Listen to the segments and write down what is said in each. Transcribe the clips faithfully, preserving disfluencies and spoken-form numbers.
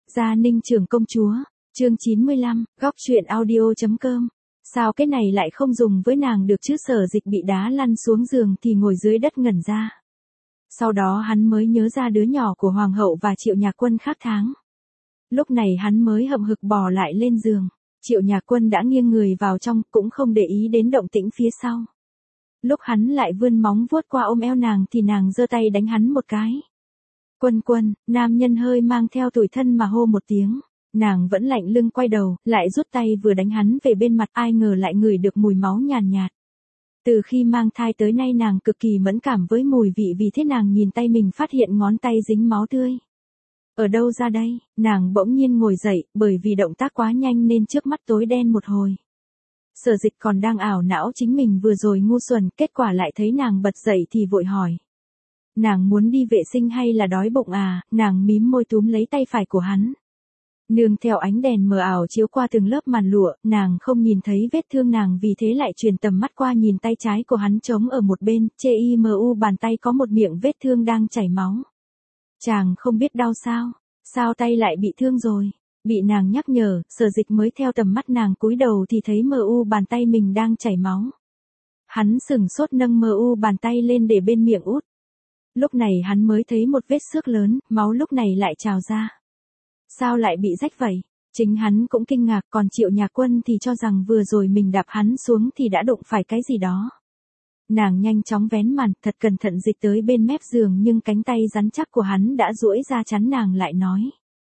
Gia Ninh trưởng công chúa, chương chín mươi lăm, góc truyện audio.com. Sao cái này lại không dùng với nàng được chứ? Sở Dịch bị đá lăn xuống giường thì ngồi dưới đất ngẩn ra. Sau đó hắn mới nhớ ra đứa nhỏ của Hoàng hậu và Triệu Nhạc Quân khác tháng. Lúc này hắn mới hậm hực bò lại lên giường. Triệu Nhạc Quân đã nghiêng người vào trong, cũng không để ý đến động tĩnh phía sau. Lúc hắn lại vươn móng vuốt qua ôm eo nàng thì nàng giơ tay đánh hắn một cái. Quân Quân, nam nhân hơi mang theo tủi thân mà hô một tiếng. Nàng vẫn lạnh lưng quay đầu, lại rút tay vừa đánh hắn về bên mặt, ai ngờ lại ngửi được mùi máu nhàn nhạt, nhạt. Từ khi mang thai tới nay nàng cực kỳ mẫn cảm với mùi vị, vì thế nàng nhìn tay mình phát hiện ngón tay dính máu tươi. Ở đâu ra đây? Nàng bỗng nhiên ngồi dậy, bởi vì động tác quá nhanh nên trước mắt tối đen một hồi. Sở Dịch còn đang ảo não chính mình vừa rồi ngu xuẩn, kết quả lại thấy nàng bật dậy thì vội hỏi. Nàng muốn đi vệ sinh hay là đói bụng à? Nàng mím môi túm lấy tay phải của hắn. Nương theo ánh đèn mờ ảo chiếu qua từng lớp màn lụa, nàng không nhìn thấy vết thương, nàng vì thế lại truyền tầm mắt qua nhìn tay trái của hắn trống ở một bên, chimu bàn tay có một miệng vết thương đang chảy máu. Chàng không biết đau sao? Sao tay lại bị thương rồi? Bị nàng nhắc nhở, Sở Dịch mới theo tầm mắt nàng cúi đầu thì thấy mu bàn tay mình đang chảy máu. Hắn sửng sốt nâng mu bàn tay lên để bên miệng út. Lúc này hắn mới thấy một vết xước lớn, máu lúc này lại trào ra. Sao lại bị rách vậy? Chính hắn cũng kinh ngạc, còn Triệu Nhạc Quân thì cho rằng vừa rồi mình đạp hắn xuống thì đã đụng phải cái gì đó. Nàng nhanh chóng vén màn, thật cẩn thận dịch tới bên mép giường, nhưng cánh tay rắn chắc của hắn đã duỗi ra chắn nàng lại, nói.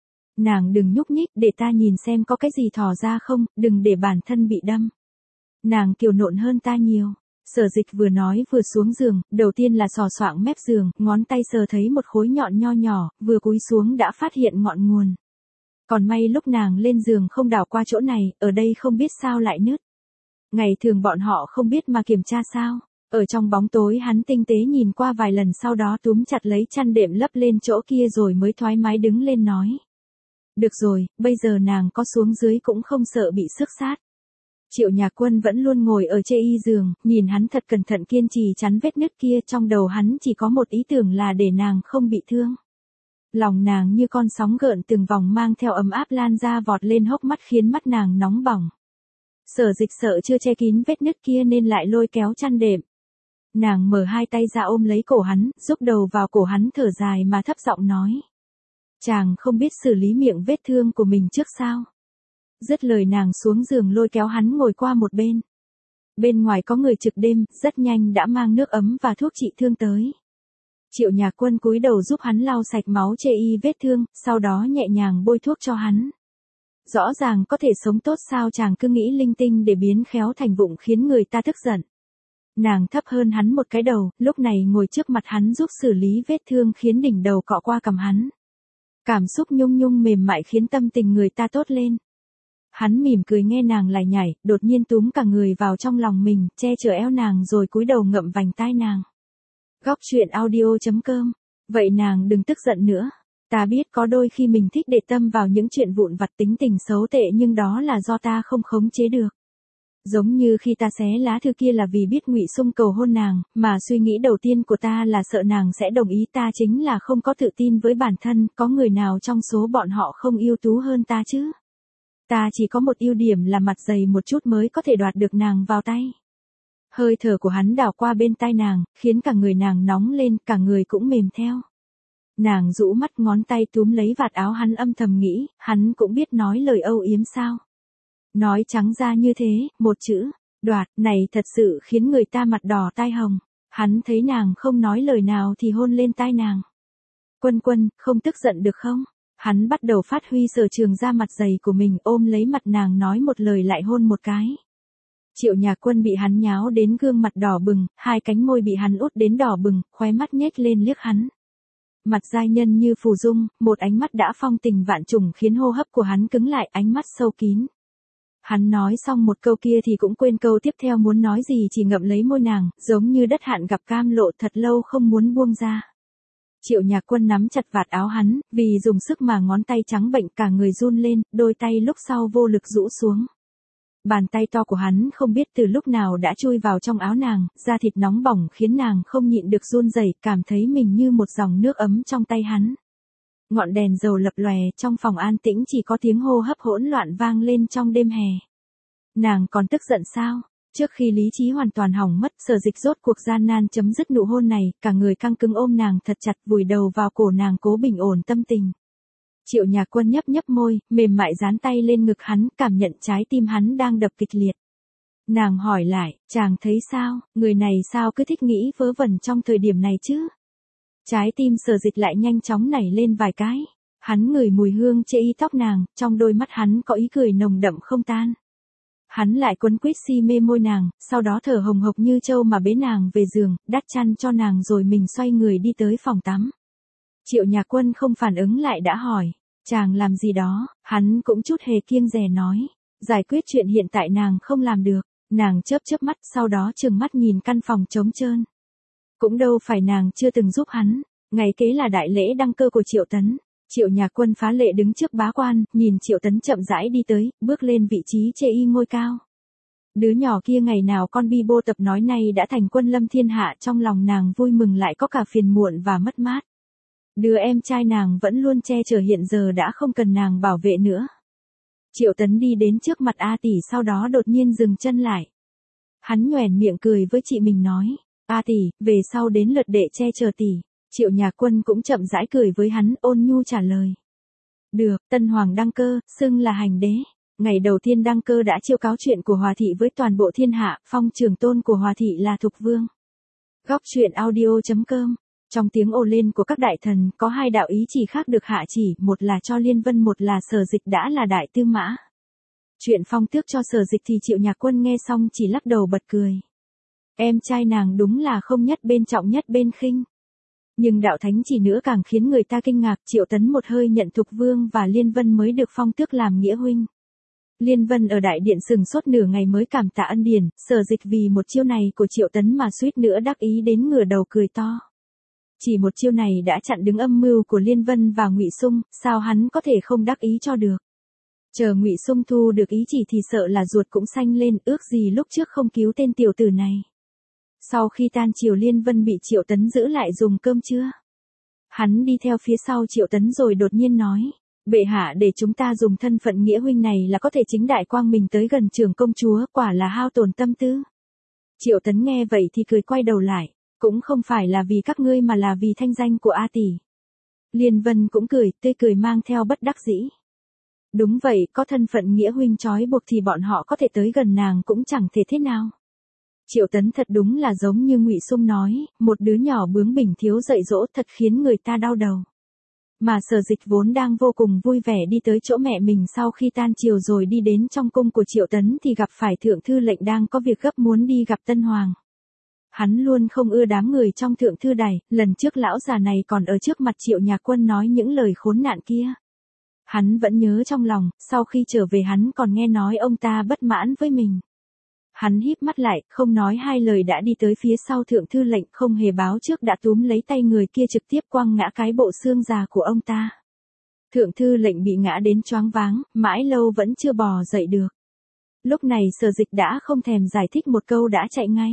Nàng đừng nhúc nhích, để ta nhìn xem có cái gì thò ra không, đừng để bản thân bị đâm. Nàng kiều nộn hơn ta nhiều. Sở Dịch vừa nói vừa xuống giường, đầu tiên là sò soạng mép giường, ngón tay sờ thấy một khối nhọn nho nhỏ, vừa cúi xuống đã phát hiện ngọn nguồn. Còn may lúc nàng lên giường không đảo qua chỗ này, ở đây không biết sao lại nứt. Ngày thường bọn họ không biết mà kiểm tra sao. Ở trong bóng tối hắn tinh tế nhìn qua vài lần, sau đó túm chặt lấy chăn đệm lấp lên chỗ kia rồi mới thoải mái đứng lên nói. Được rồi, bây giờ nàng có xuống dưới cũng không sợ bị xước sát. Triệu Nhạc Quân vẫn luôn ngồi ở chê y giường, nhìn hắn thật cẩn thận kiên trì chắn vết nứt kia, trong đầu hắn chỉ có một ý tưởng là để nàng không bị thương. Lòng nàng như con sóng gợn từng vòng mang theo ấm áp lan ra vọt lên hốc mắt, khiến mắt nàng nóng bỏng. Sở Dịch sợ chưa che kín vết nứt kia nên lại lôi kéo chăn đệm. Nàng mở hai tay ra ôm lấy cổ hắn, rúc đầu vào cổ hắn, thở dài mà thấp giọng nói. Chàng không biết xử lý miệng vết thương của mình trước sao? Dứt lời nàng xuống giường lôi kéo hắn ngồi qua một bên. Bên ngoài có người trực đêm, rất nhanh đã mang nước ấm và thuốc trị thương tới. Triệu Nhạc Quân cúi đầu giúp hắn lau sạch máu chê y vết thương, sau đó nhẹ nhàng bôi thuốc cho hắn. Rõ ràng có thể sống tốt, sao chàng cứ nghĩ linh tinh để biến khéo thành vụng, khiến người ta tức giận. Nàng thấp hơn hắn một cái đầu, lúc này ngồi trước mặt hắn giúp xử lý vết thương, khiến đỉnh đầu cọ qua cằm hắn. Cảm xúc nhung nhung mềm mại khiến tâm tình người ta tốt lên. Hắn mỉm cười nghe nàng lải nhải, đột nhiên túm cả người vào trong lòng mình, che chở eo nàng rồi cúi đầu ngậm vành tai nàng. Góc truyện audio.com. Vậy nàng đừng tức giận nữa. Ta biết có đôi khi mình thích để tâm vào những chuyện vụn vặt, tính tình xấu tệ, nhưng đó là do ta không khống chế được. Giống như khi ta xé lá thư kia là vì biết Ngụy Sung cầu hôn nàng, mà suy nghĩ đầu tiên của ta là sợ nàng sẽ đồng ý. Ta chính là không có tự tin với bản thân, có người nào trong số bọn họ không ưu tú hơn ta chứ? Ta chỉ có một ưu điểm là mặt dày một chút mới có thể đoạt được nàng vào tay. Hơi thở của hắn đảo qua bên tai nàng, khiến cả người nàng nóng lên, cả người cũng mềm theo. Nàng rũ mắt, ngón tay túm lấy vạt áo hắn, âm thầm nghĩ, hắn cũng biết nói lời âu yếm sao. Nói trắng ra như thế, một chữ, đoạt, này thật sự khiến người ta mặt đỏ tai hồng. Hắn thấy nàng không nói lời nào thì hôn lên tai nàng. Quân Quân, không tức giận được không? Hắn bắt đầu phát huy sở trường ra mặt dày của mình, ôm lấy mặt nàng nói một lời lại hôn một cái. Triệu Nhạc Quân bị hắn nháo đến gương mặt đỏ bừng, hai cánh môi bị hắn út đến đỏ bừng, khóe mắt nhếch lên liếc hắn. Mặt giai nhân như phù dung, một ánh mắt đã phong tình vạn trùng, khiến hô hấp của hắn cứng lại, ánh mắt sâu kín. Hắn nói xong một câu kia thì cũng quên câu tiếp theo muốn nói gì, chỉ ngậm lấy môi nàng, giống như đất hạn gặp cam lộ, thật lâu không muốn buông ra. Triệu Nhạc Quân nắm chặt vạt áo hắn, vì dùng sức mà ngón tay trắng bệnh, cả người run lên, đôi tay lúc sau vô lực rũ xuống. Bàn tay to của hắn không biết từ lúc nào đã chui vào trong áo nàng, da thịt nóng bỏng khiến nàng không nhịn được run rẩy, cảm thấy mình như một dòng nước ấm trong tay hắn. Ngọn đèn dầu lập lòe, trong phòng an tĩnh chỉ có tiếng hô hấp hỗn loạn vang lên trong đêm hè. Nàng còn tức giận sao? Trước khi lý trí hoàn toàn hỏng mất, Sở Dịch rốt cuộc gian nan chấm dứt nụ hôn này, cả người căng cứng ôm nàng thật chặt, vùi đầu vào cổ nàng cố bình ổn tâm tình. Triệu Nhạc Quân nhấp nhấp môi, mềm mại dán tay lên ngực hắn, cảm nhận trái tim hắn đang đập kịch liệt. Nàng hỏi lại, chàng thấy sao, người này sao cứ thích nghĩ vớ vẩn trong thời điểm này chứ? Trái tim Sở Dịch lại nhanh chóng nảy lên vài cái. Hắn ngửi mùi hương chê y tóc nàng, trong đôi mắt hắn có ý cười nồng đậm không tan. Hắn lại quấn quýt si mê môi nàng, sau đó thở hồng hộc như trâu mà bế nàng về giường, đắp chăn cho nàng rồi mình xoay người đi tới phòng tắm. Triệu Nhạc Quân không phản ứng lại đã hỏi, chàng làm gì đó, hắn cũng chút hề kiêng dè nói, giải quyết chuyện hiện tại nàng không làm được. Nàng chớp chớp mắt, sau đó trừng mắt nhìn căn phòng trống trơn. Cũng đâu phải nàng chưa từng giúp hắn, ngày kế là đại lễ đăng cơ của Triệu Tấn. Triệu Nhạc Quân phá lệ đứng trước bá quan, nhìn Triệu Tấn chậm rãi đi tới, bước lên vị trí chê y ngôi cao. Đứa nhỏ kia ngày nào con bi bô tập nói nay đã thành quân lâm thiên hạ, trong lòng nàng vui mừng lại có cả phiền muộn và mất mát. Đứa em trai nàng vẫn luôn che chở hiện giờ đã không cần nàng bảo vệ nữa. Triệu Tấn đi đến trước mặt A tỷ, sau đó đột nhiên dừng chân lại. Hắn nhoẻn miệng cười với chị mình nói, A tỷ, về sau đến lượt đệ che chở tỷ. Triệu Nhạc Quân cũng chậm rãi cười với hắn, ôn nhu trả lời. Được, Tân Hoàng đăng cơ, xưng là hành đế. Ngày đầu tiên đăng cơ đã chiêu cáo chuyện của Hòa thị với toàn bộ thiên hạ, phong trường tôn của Hòa thị là Thục Vương. Góc truyện audio chấm com. Trong tiếng ồ lên của các đại thần, có hai đạo ý chỉ khác được hạ chỉ, một là cho Liên Vân, một là Sở Dịch đã là đại tư mã. Chuyện phong tước cho Sở Dịch thì Triệu Nhạc Quân nghe xong chỉ lắc đầu bật cười. Em trai nàng đúng là không nhất bên trọng nhất bên khinh. Nhưng đạo thánh chỉ nữa càng khiến người ta kinh ngạc, Triệu Tấn một hơi nhận Thục Vương và Liên Vân mới được phong tước làm nghĩa huynh. Liên Vân ở đại điện sừng sốt nửa ngày mới cảm tạ ân điển, Sở Dịch vì một chiêu này của Triệu Tấn mà suýt nữa đắc ý đến ngửa đầu cười to. Chỉ một chiêu này đã chặn đứng âm mưu của Liên Vân và Ngụy Sung, sao hắn có thể không đắc ý cho được. Chờ Ngụy Sung thu được ý chỉ thì sợ là ruột cũng xanh lên, ước gì lúc trước không cứu tên tiểu tử này. Sau khi tan triều, Liên Vân bị Triệu Tấn giữ lại dùng cơm trưa. Hắn đi theo phía sau Triệu Tấn rồi đột nhiên nói, bệ hạ để chúng ta dùng thân phận nghĩa huynh này là có thể chính đại quang mình tới gần trưởng công chúa, quả là hao tổn tâm tư. Triệu Tấn nghe vậy thì cười quay đầu lại, cũng không phải là vì các ngươi mà là vì thanh danh của A tỷ. Liên Vân cũng cười, tươi cười mang theo bất đắc dĩ. Đúng vậy, có thân phận nghĩa huynh trói buộc thì bọn họ có thể tới gần nàng cũng chẳng thể thế nào. Triệu Tấn thật đúng là giống như Ngụy Sung nói, một đứa nhỏ bướng bỉnh thiếu dạy dỗ thật khiến người ta đau đầu. Mà Sở Dịch vốn đang vô cùng vui vẻ đi tới chỗ mẹ mình sau khi tan triều rồi đi đến trong cung của Triệu Tấn thì gặp phải thượng thư lệnh đang có việc gấp muốn đi gặp Tân Hoàng. Hắn luôn không ưa đám người trong thượng thư đài, lần trước lão già này còn ở trước mặt Triệu Nhạc Quân nói những lời khốn nạn kia. Hắn vẫn nhớ trong lòng, sau khi trở về hắn còn nghe nói ông ta bất mãn với mình. Hắn híp mắt lại, không nói hai lời đã đi tới phía sau thượng thư lệnh, không hề báo trước đã túm lấy tay người kia trực tiếp quăng ngã cái bộ xương già của ông ta. Thượng thư lệnh bị ngã đến choáng váng, mãi lâu vẫn chưa bò dậy được. Lúc này Sở Dịch đã không thèm giải thích một câu đã chạy ngay.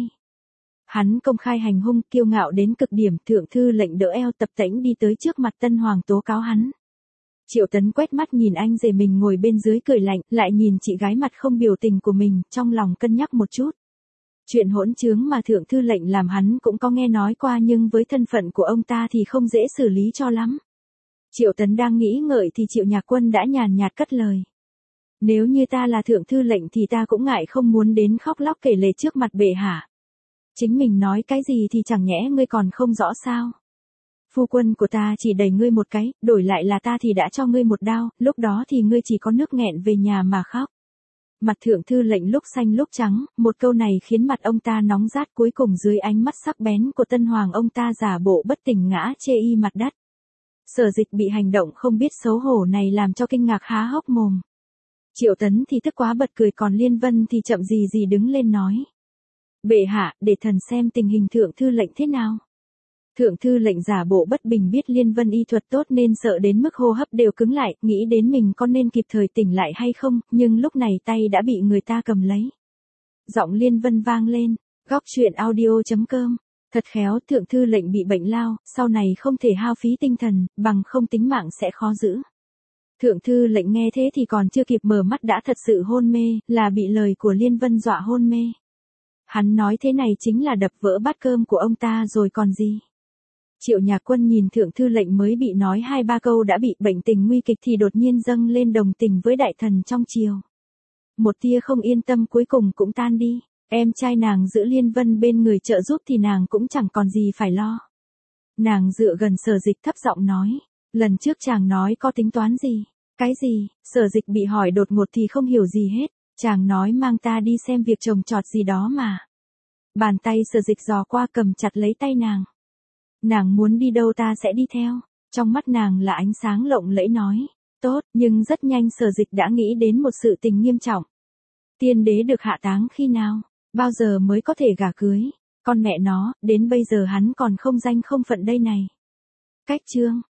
Hắn công khai hành hung, kiêu ngạo đến cực điểm, thượng thư lệnh đỡ eo tập tễnh đi tới trước mặt Tân Hoàng tố cáo hắn. Triệu Tấn quét mắt nhìn anh rể mình ngồi bên dưới cười lạnh, lại nhìn chị gái mặt không biểu tình của mình, trong lòng cân nhắc một chút. Chuyện hỗn trướng mà thượng thư lệnh làm hắn cũng có nghe nói qua, nhưng với thân phận của ông ta thì không dễ xử lý cho lắm. Triệu Tấn đang nghĩ ngợi thì Triệu Nhạc Quân đã nhàn nhạt cất lời. Nếu như ta là thượng thư lệnh thì ta cũng ngại không muốn đến khóc lóc kể lể trước mặt bệ hạ. Chính mình nói cái gì thì chẳng nhẽ ngươi còn không rõ sao. Phu quân của ta chỉ đẩy ngươi một cái, đổi lại là ta thì đã cho ngươi một đao, lúc đó thì ngươi chỉ có nước nghẹn về nhà mà khóc. Mặt thượng thư lệnh lúc xanh lúc trắng, một câu này khiến mặt ông ta nóng rát, cuối cùng dưới ánh mắt sắc bén của Tân Hoàng ông ta giả bộ bất tỉnh ngã chê y mặt đất. Sở Dịch bị hành động không biết xấu hổ này làm cho kinh ngạc há hốc mồm. Triệu Tấn thì tức quá bật cười, còn Liên Vân thì chậm gì gì đứng lên nói. Bệ hạ, để thần xem tình hình thượng thư lệnh thế nào. Thượng thư lệnh giả bộ bất bình, biết Liên Vân y thuật tốt nên sợ đến mức hô hấp đều cứng lại, nghĩ đến mình có nên kịp thời tỉnh lại hay không, nhưng lúc này tay đã bị người ta cầm lấy. Giọng Liên Vân vang lên, góc truyện audio chấm com. Thật khéo, thượng thư lệnh bị bệnh lao, sau này không thể hao phí tinh thần, bằng không tính mạng sẽ khó giữ. Thượng thư lệnh nghe thế thì còn chưa kịp mở mắt đã thật sự hôn mê, là bị lời của Liên Vân dọa hôn mê. Hắn nói thế này chính là đập vỡ bát cơm của ông ta rồi còn gì. Triệu Nhạc Quân nhìn thượng thư lệnh mới bị nói hai ba câu đã bị bệnh tình nguy kịch thì đột nhiên dâng lên đồng tình với đại thần trong triều. Một tia không yên tâm cuối cùng cũng tan đi, em trai nàng giữ Liên Vân bên người trợ giúp thì nàng cũng chẳng còn gì phải lo. Nàng dựa gần Sở Dịch thấp giọng nói, lần trước chàng nói có tính toán gì? Cái gì? Sở Dịch bị hỏi đột ngột thì không hiểu gì hết, chàng nói mang ta đi xem việc trồng trọt gì đó mà. Bàn tay Sở Dịch giò qua cầm chặt lấy tay nàng. Nàng muốn đi đâu ta sẽ đi theo. Trong mắt nàng là ánh sáng lộng lẫy nói, tốt, nhưng rất nhanh Sở Dịch đã nghĩ đến một sự tình nghiêm trọng. Tiên đế được hạ táng khi nào? Bao giờ mới có thể gả cưới? Con mẹ nó, đến bây giờ hắn còn không danh không phận đây này. Cách chương